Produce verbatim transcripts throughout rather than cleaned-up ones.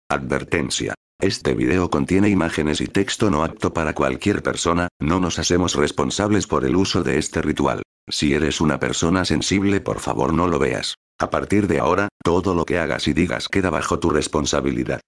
Advertencia. Este video contiene imágenes y texto no apto para cualquier persona, no nos hacemos responsables por el uso de este ritual. Si eres una persona sensible, por favor no lo veas. A partir de ahora, todo lo que hagas y digas queda bajo tu responsabilidad.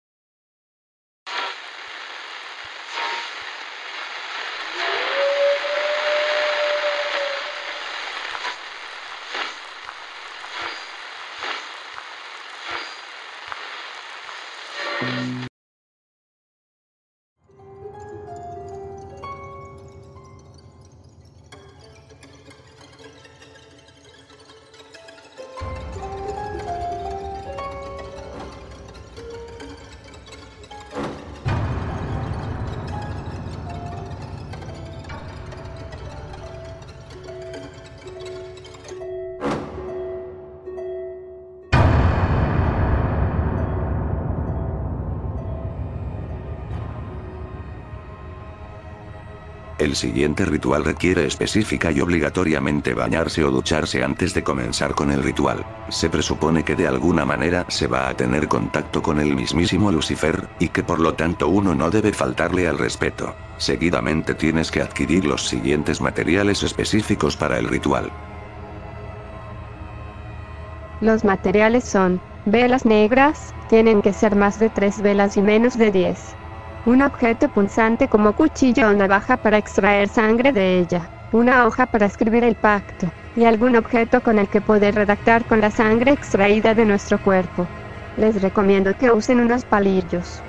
El siguiente ritual requiere específica y obligatoriamente bañarse o ducharse antes de comenzar con el ritual. Se presupone que de alguna manera se va a tener contacto con el mismísimo Lucifer, y que por lo tanto uno no debe faltarle al respeto. Seguidamente tienes que adquirir los siguientes materiales específicos para el ritual. Los materiales son: velas negras, tienen que ser más de tres velas y menos de diez. Un objeto punzante como cuchillo o navaja para extraer sangre de ella. Una hoja para escribir el pacto. Y algún objeto con el que poder redactar con la sangre extraída de nuestro cuerpo. Les recomiendo que usen unos palillos.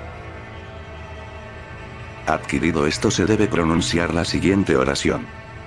Adquirido esto, se debe pronunciar la siguiente oración.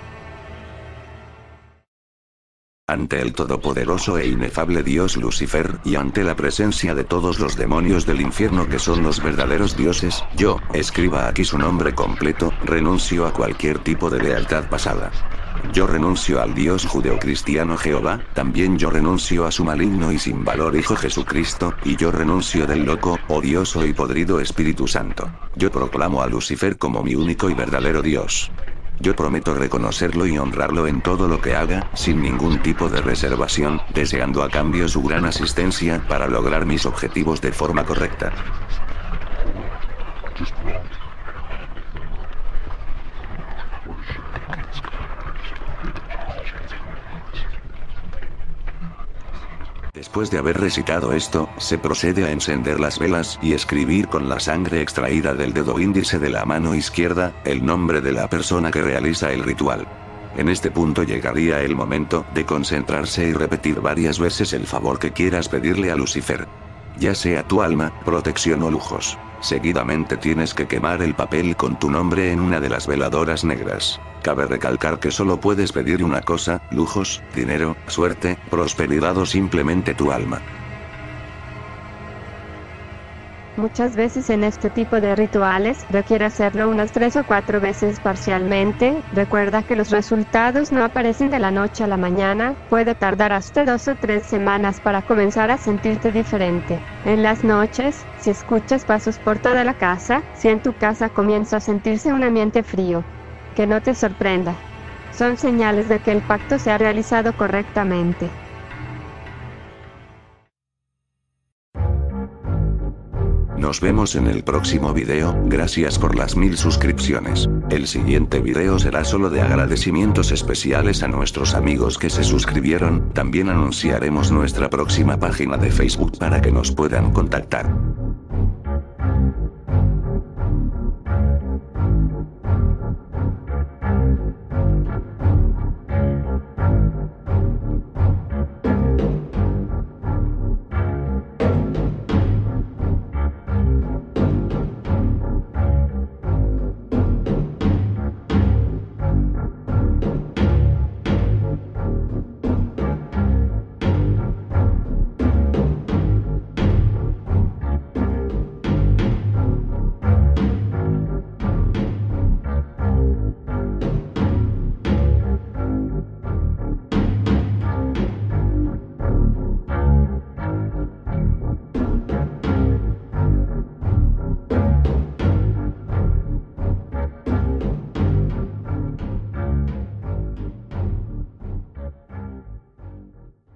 Ante el todopoderoso e inefable Dios Lucifer, y ante la presencia de todos los demonios del infierno que son los verdaderos dioses, yo, escriba aquí su nombre completo, renuncio a cualquier tipo de lealtad pasada. Yo renuncio al Dios judeocristiano Jehová, también yo renuncio a su maligno y sin valor Hijo Jesucristo, y yo renuncio del loco, odioso y podrido Espíritu Santo. Yo proclamo a Lucifer como mi único y verdadero Dios. Yo prometo reconocerlo y honrarlo en todo lo que haga, sin ningún tipo de reservación, deseando a cambio su gran asistencia para lograr mis objetivos de forma correcta. Después de haber recitado esto, se procede a encender las velas y escribir con la sangre extraída del dedo índice de la mano izquierda, el nombre de la persona que realiza el ritual. En este punto llegaría el momento de concentrarse y repetir varias veces el favor que quieras pedirle a Lucifer. Ya sea tu alma, protección o lujos. Seguidamente tienes que quemar el papel con tu nombre en una de las veladoras negras. Cabe recalcar que solo puedes pedir una cosa: lujos, dinero, suerte, prosperidad o simplemente tu alma. Muchas veces en este tipo de rituales requiere hacerlo unas tres o cuatro veces parcialmente. Recuerda que los resultados no aparecen de la noche a la mañana, puede tardar hasta dos o tres semanas para comenzar a sentirte diferente. En las noches, si escuchas pasos por toda la casa, si en tu casa comienza a sentirse un ambiente frío, que no te sorprenda. Son señales de que el pacto se ha realizado correctamente. Nos vemos en el próximo video, gracias por las mil suscripciones. El siguiente video será solo de agradecimientos especiales a nuestros amigos que se suscribieron, también anunciaremos nuestra próxima página de Facebook para que nos puedan contactar.